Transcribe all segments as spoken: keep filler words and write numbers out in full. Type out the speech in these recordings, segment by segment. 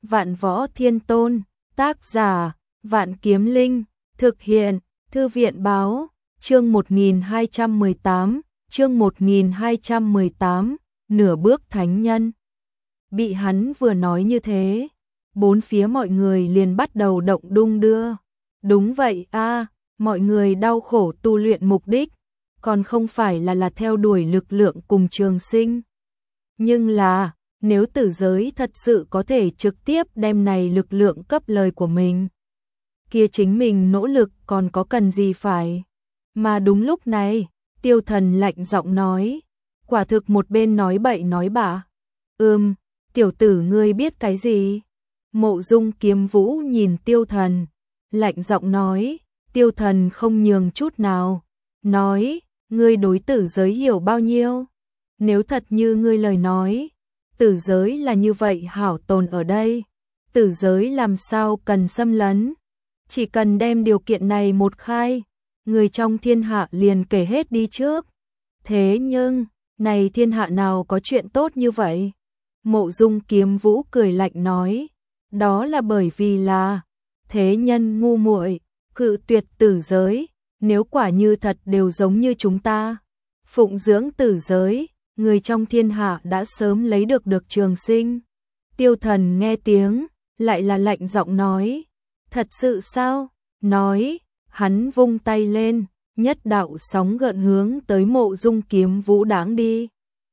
Vạn Võ Thiên Tôn, tác giả, Vạn Kiếm Linh, thực hiện, Thư viện báo, chương một nghìn hai trăm mười tám, chương một nghìn hai trăm mười tám, nửa bước thánh nhân. Bị hắn vừa nói như thế, bốn phía mọi người liền bắt đầu động đung đưa. Đúng vậy a, mọi người đau khổ tu luyện mục đích, còn không phải là là theo đuổi lực lượng cùng trường sinh. Nhưng là, nếu tử giới thật sự có thể trực tiếp đem này lực lượng cấp lời của mình, kia chính mình nỗ lực còn có cần gì phải. Mà đúng lúc này, Tiêu Thần lạnh giọng nói, quả thực một bên nói bậy nói bạ. Ừm, tiểu tử ngươi biết cái gì? Mộ Dung Kiếm Vũ nhìn Tiêu Thần, lạnh giọng nói. Tiêu Thần không nhường chút nào, nói, ngươi đối tử giới hiểu bao nhiêu? Nếu thật như ngươi lời nói, tử giới là như vậy hảo tồn ở đây, tử giới làm sao cần xâm lấn, chỉ cần đem điều kiện này một khai, người trong thiên hạ liền kể hết đi trước. Thế nhưng, này thiên hạ nào có chuyện tốt như vậy? Mộ Dung Kiếm Vũ cười lạnh nói, đó là bởi vì là thế nhân ngu muội, cự tuyệt tử giới, nếu quả như thật đều giống như chúng ta, phụng dưỡng tử giới, người trong thiên hạ đã sớm lấy được được trường sinh. Tiêu Thần nghe tiếng, lại là lạnh giọng nói, thật sự sao? Nói, hắn vung tay lên, nhất đạo sóng gợn hướng tới Mộ Dung Kiếm Vũ đãng đi.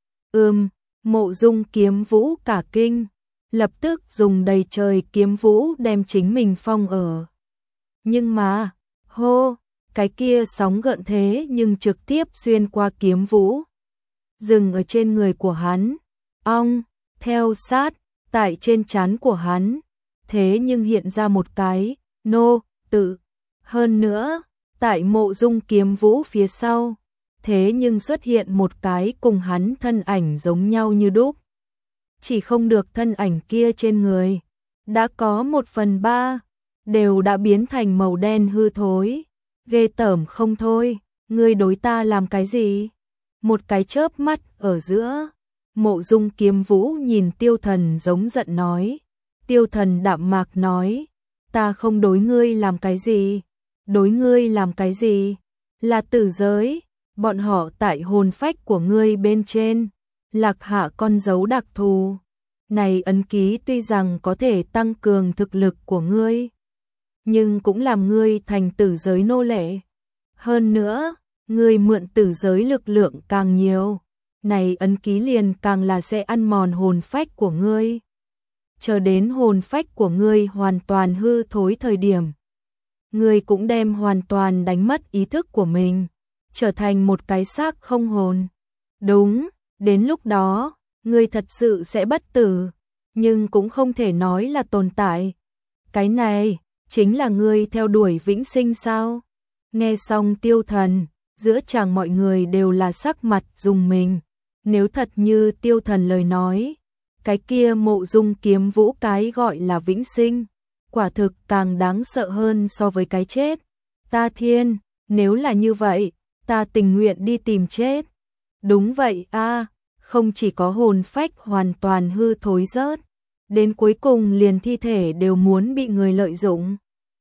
Ừm, Mộ Dung Kiếm Vũ cả kinh, lập tức dùng đầy trời kiếm vũ đem chính mình phong ở. Nhưng mà, hô, cái kia sóng gợn thế nhưng trực tiếp xuyên qua kiếm vũ, dừng ở trên người của hắn. Ong, theo sát, tại trên trán của hắn, thế nhưng hiện ra một cái nô tự. Hơn nữa, tại Mộ Dung Kiếm Vũ phía sau, thế nhưng xuất hiện một cái cùng hắn thân ảnh giống nhau như đúc. Chỉ không được thân ảnh kia trên người, đã có một phần ba, đều đã biến thành màu đen hư thối. Ghê tởm không thôi, ngươi đối ta làm cái gì? Một cái chớp mắt ở giữa, Mộ Dung Kiếm Vũ nhìn Tiêu Thần giống giận nói. Tiêu Thần đạm mạc nói, ta không đối ngươi làm cái gì, đối ngươi làm cái gì? Là tử giới, bọn họ tại hồn phách của ngươi bên trên, lạc hạ con dấu đặc thù. Này ấn ký tuy rằng có thể tăng cường thực lực của ngươi, nhưng cũng làm ngươi thành tử giới nô lệ. Hơn nữa, ngươi mượn tử giới lực lượng càng nhiều, này ấn ký liền càng là sẽ ăn mòn hồn phách của ngươi. Chờ đến hồn phách của ngươi hoàn toàn hư thối thời điểm, ngươi cũng đem hoàn toàn đánh mất ý thức của mình, trở thành một cái xác không hồn. Đúng, đến lúc đó, ngươi thật sự sẽ bất tử, nhưng cũng không thể nói là tồn tại. Cái này chính là ngươi theo đuổi vĩnh sinh sao? Nghe xong Tiêu Thần, giữa chàng mọi người đều là sắc mặt rùng mình. Nếu thật như Tiêu Thần lời nói, cái kia Mộ Dung Kiếm Vũ cái gọi là vĩnh sinh, quả thực càng đáng sợ hơn so với cái chết. Ta thiên, nếu là như vậy, ta tình nguyện đi tìm chết. Đúng vậy a, không chỉ có hồn phách hoàn toàn hư thối rớt, đến cuối cùng liền thi thể đều muốn bị người lợi dụng.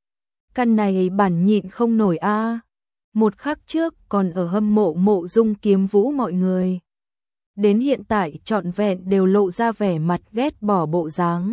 Căn này bản nhịn không nổi a. Một khắc trước còn ở hâm mộ Mộ Dung Kiếm Vũ mọi người, đến hiện tại trọn vẹn đều lộ ra vẻ mặt ghét bỏ bộ dáng.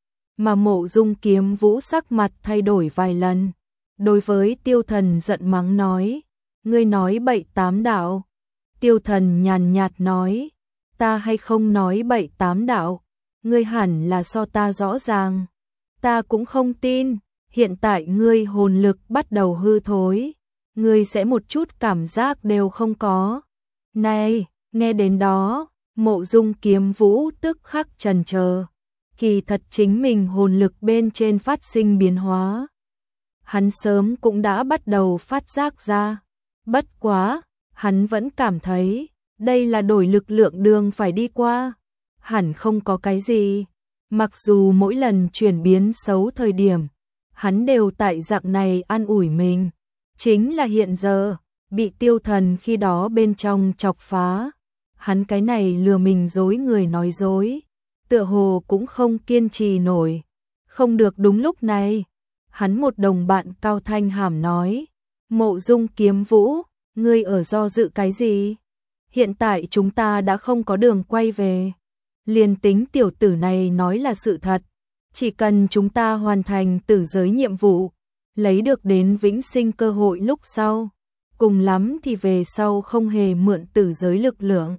Mà Mộ Dung Kiếm Vũ sắc mặt thay đổi vài lần, đối với Tiêu Thần giận mắng nói, ngươi nói bậy tám đạo. Tiêu Thần nhàn nhạt nói, ta hay không nói bậy tám đạo, ngươi hẳn là so ta rõ ràng. Ta cũng không tin, hiện tại ngươi hồn lực bắt đầu hư thối, ngươi sẽ một chút cảm giác đều không có. Này, nghe đến đó, Mộ Dung Kiếm Vũ tức khắc chần chờ, kỳ thật chính mình hồn lực bên trên phát sinh biến hóa. Hắn sớm cũng đã bắt đầu phát giác ra, bất quá, hắn vẫn cảm thấy, đây là đổi lực lượng đường phải đi qua, hẳn không có cái gì. Mặc dù mỗi lần chuyển biến xấu thời điểm, hắn đều tại dạng này an ủi mình, chính là hiện giờ, bị Tiêu Thần khi đó bên trong chọc phá, hắn cái này lừa mình dối người nói dối, tựa hồ cũng không kiên trì nổi. Không được. Đúng lúc này, hắn một đồng bạn cao thanh hàm nói, Mộ Dung Kiếm Vũ, ngươi ở do dự cái gì? Hiện tại chúng ta đã không có đường quay về. Liền tính tiểu tử này nói là sự thật, chỉ cần chúng ta hoàn thành tử giới nhiệm vụ, lấy được đến vĩnh sinh cơ hội lúc sau, cùng lắm thì về sau không hề mượn tử giới lực lượng,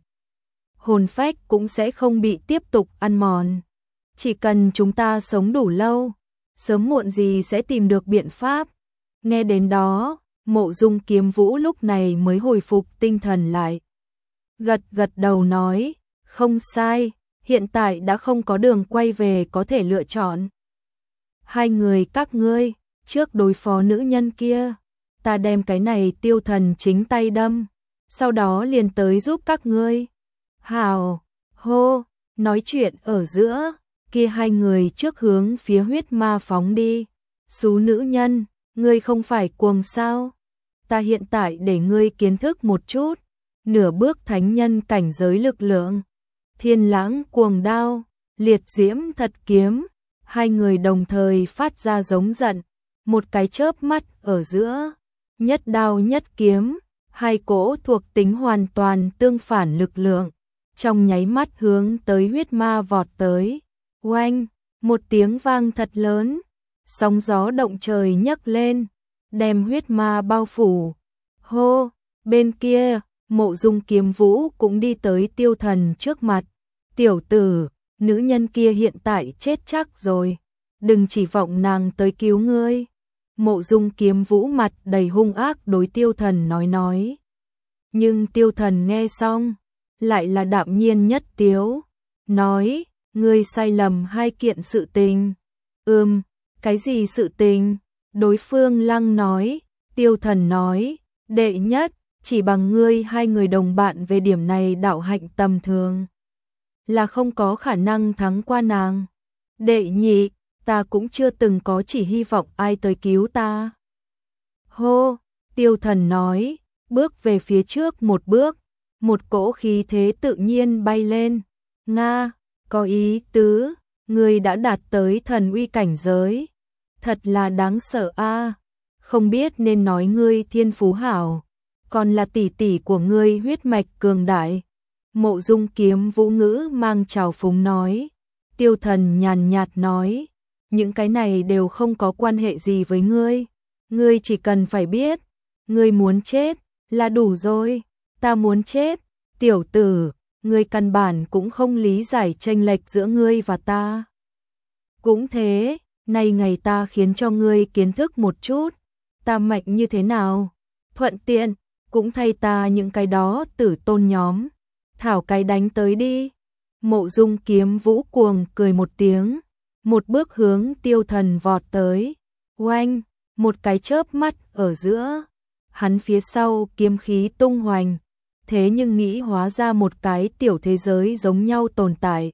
hồn phách cũng sẽ không bị tiếp tục ăn mòn. Chỉ cần chúng ta sống đủ lâu, sớm muộn gì sẽ tìm được biện pháp. Nghe đến đó, Mộ Dung Kiếm Vũ lúc này mới hồi phục tinh thần lại. Gật gật đầu nói, không sai, hiện tại đã không có đường quay về có thể lựa chọn. Hai người các ngươi, trước đối phó nữ nhân kia, ta đem cái này tiêu thần chính tay đâm, sau đó liền tới giúp các ngươi. Hào, hô, nói chuyện ở giữa, kia hai người trước hướng phía huyết ma phóng đi. Xú nữ nhân, ngươi không phải cuồng sao? Ta hiện tại để ngươi kiến thức một chút, nửa bước thánh nhân cảnh giới lực lượng. Thiên lãng cuồng đao, liệt diễm thật kiếm, hai người đồng thời phát ra giống giận, một cái chớp mắt ở giữa, nhất đao nhất kiếm, hai cỗ thuộc tính hoàn toàn tương phản lực lượng, trong nháy mắt hướng tới huyết ma vọt tới. Oanh, một tiếng vang thật lớn, sóng gió động trời nhấc lên, đem huyết ma bao phủ. Hô, bên kia, Mộ Dung Kiếm Vũ cũng đi tới tiêu thần trước mặt. Tiểu tử, nữ nhân kia hiện tại chết chắc rồi, đừng chỉ vọng nàng tới cứu ngươi. Mộ Dung Kiếm Vũ mặt đầy hung ác đối tiêu thần nói nói. Nhưng tiêu thần nghe xong, lại là đạm nhiên nhất tiếu, nói, ngươi sai lầm hai kiện sự tình. Ừm, cái gì sự tình? Đối phương lăng nói, tiêu thần nói, đệ nhất, chỉ bằng ngươi hai người đồng bạn về điểm này đạo hạnh tầm thường, là không có khả năng thắng qua nàng. Đệ nhị, ta cũng chưa từng có chỉ hy vọng ai tới cứu ta. Hô, tiêu thần nói, bước về phía trước một bước, một cỗ khí thế tự nhiên bay lên. Nga, có ý tứ, ngươi đã đạt tới thần uy cảnh giới. Thật là đáng sợ a, không biết nên nói ngươi thiên phú hảo, còn là tỷ tỷ của ngươi huyết mạch cường đại. Mộ Dung Kiếm Vũ ngữ mang trào phúng nói. Tiêu thần nhàn nhạt nói, những cái này đều không có quan hệ gì với ngươi, ngươi chỉ cần phải biết, ngươi muốn chết là đủ rồi. Ta muốn chết? Tiểu tử, ngươi căn bản cũng không lý giải chênh lệch giữa ngươi và ta. Cũng thế, nay ngày ta khiến cho ngươi kiến thức một chút, ta mạnh như thế nào, thuận tiện, cũng thay ta những cái đó tử tôn nhóm, thảo cái đánh tới đi. Mộ Dung Kiếm Vũ cuồng cười một tiếng, một bước hướng tiêu thần vọt tới. Oanh, một cái chớp mắt ở giữa, hắn phía sau kiếm khí tung hoành, thế nhưng nghĩ hóa ra một cái tiểu thế giới giống nhau tồn tại.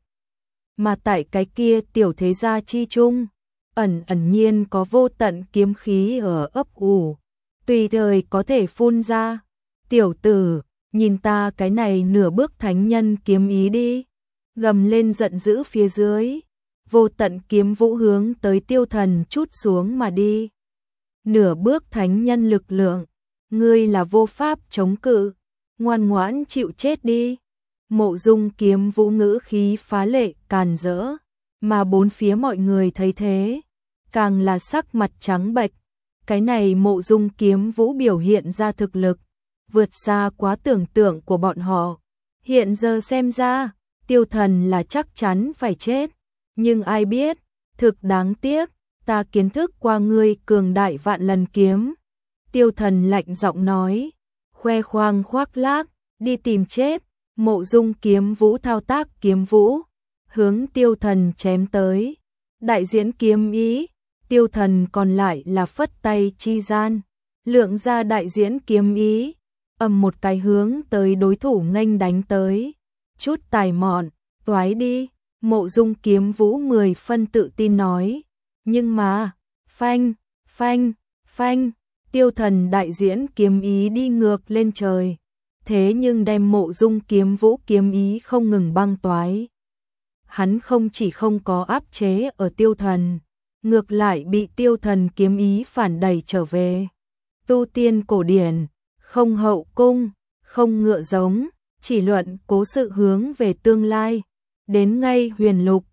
Mà tại cái kia tiểu thế gia chi chung, ẩn ẩn nhiên có vô tận kiếm khí ở ấp ủ, tùy thời có thể phun ra. Tiểu tử, nhìn ta cái này nửa bước thánh nhân kiếm ý đi. Gầm lên giận dữ phía dưới, vô tận kiếm vũ hướng tới tiêu thần chút xuống mà đi. Nửa bước thánh nhân lực lượng, ngươi là vô pháp chống cự, ngoan ngoãn chịu chết đi. Mộ Dung Kiếm Vũ ngữ khí phá lệ càn rỡ, mà bốn phía mọi người thấy thế, càng là sắc mặt trắng bệch. Cái này Mộ Dung Kiếm Vũ biểu hiện ra thực lực, vượt xa quá tưởng tượng của bọn họ. Hiện giờ xem ra, tiêu thần là chắc chắn phải chết, nhưng ai biết, thực đáng tiếc, ta kiến thức qua ngươi cường đại vạn lần kiếm. Tiêu thần lạnh giọng nói, khoe khoang khoác lác, đi tìm chết. Mộ Dung Kiếm Vũ thao tác kiếm vũ, hướng tiêu thần chém tới. Đại diễn kiếm ý, tiêu thần còn lại là phất tay chi gian, lượng ra đại diễn kiếm ý, ầm một cái hướng tới đối thủ nghênh đánh tới. Chút tài mọn, toái đi. Mộ Dung Kiếm Vũ mười phân tự tin nói. Nhưng mà, phanh, phanh, phanh, tiêu thần đại diễn kiếm ý đi ngược lên trời, thế nhưng đem Mộ Dung Kiếm Vũ kiếm ý không ngừng băng toái. Hắn không chỉ không có áp chế ở tiêu thần, ngược lại bị Tiêu Thần kiếm ý phản đẩy trở về. Tu tiên cổ điển, không hậu cung, không ngựa giống, chỉ luận cố sự hướng về tương lai. Đến ngay huyền lục,